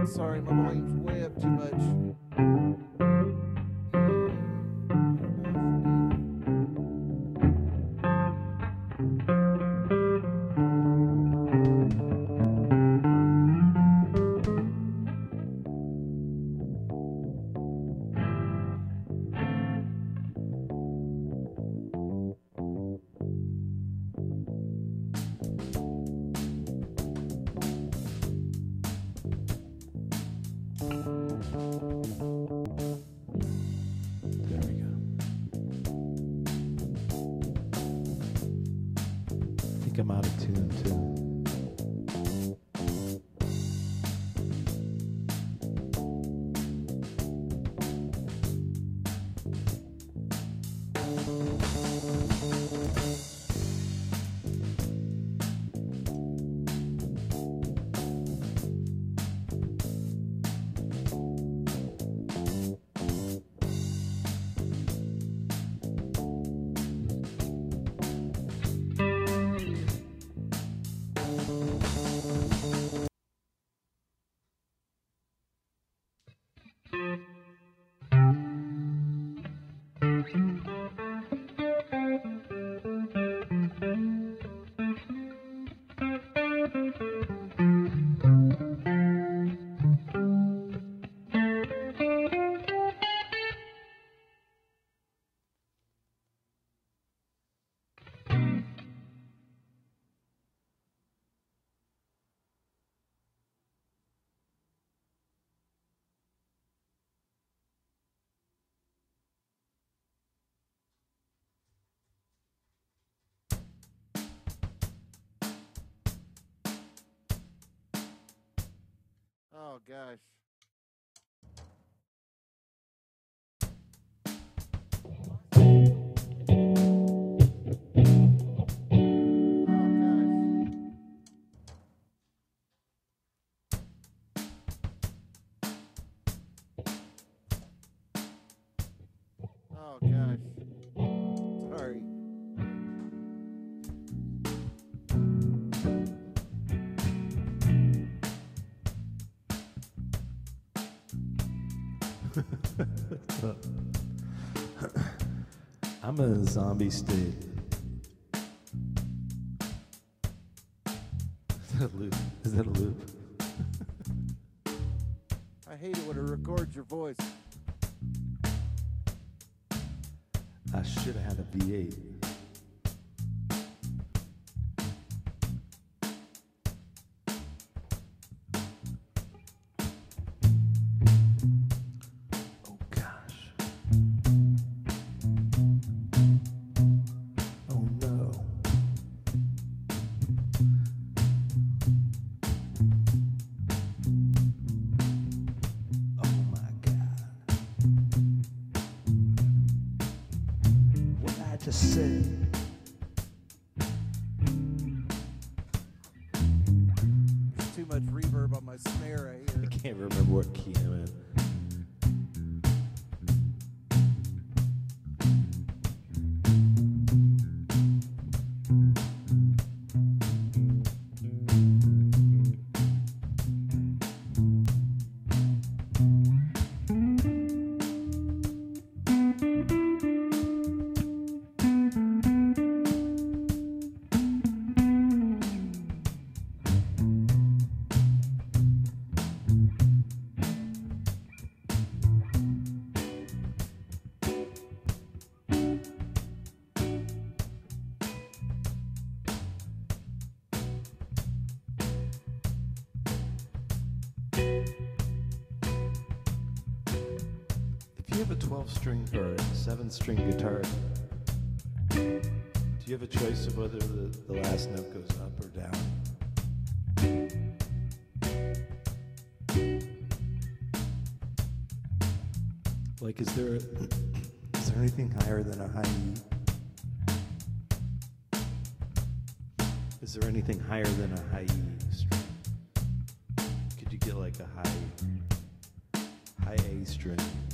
Sorry, my volume's way up too much. There we go. I think I'm out of tune too. Oh gosh. Oh gosh. Sorry. I'm in a zombie state. Is that a loop? Is that a loop? I hate it when it records your voice. I should have had a V8. Oh gosh. Oh no. Oh my God. What I just said. There's too much reverb on my snare right I here. can't remember what key I'm in. If you have a 12-string or a 7-string guitar, do you have a choice of whether the last note goes up or down? Like, is there anything higher than a high E? Is there anything higher than a high E string? Could you get like a high A string?